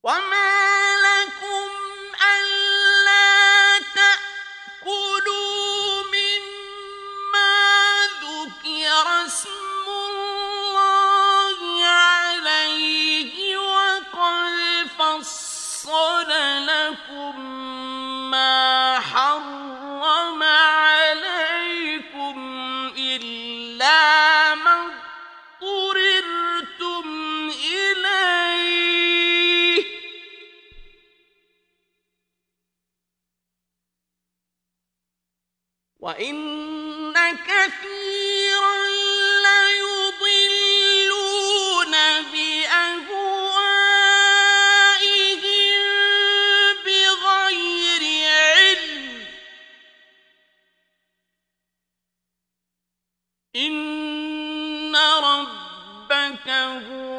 وما لكم ألا تأكلوا مما ذكر اسم الله عليه وقد فصل لكم ما حرم عليكم إلا ما اضطررتم إليه وإن كثيرا ليضلون بأهوائهم بغير علم إن ربك هو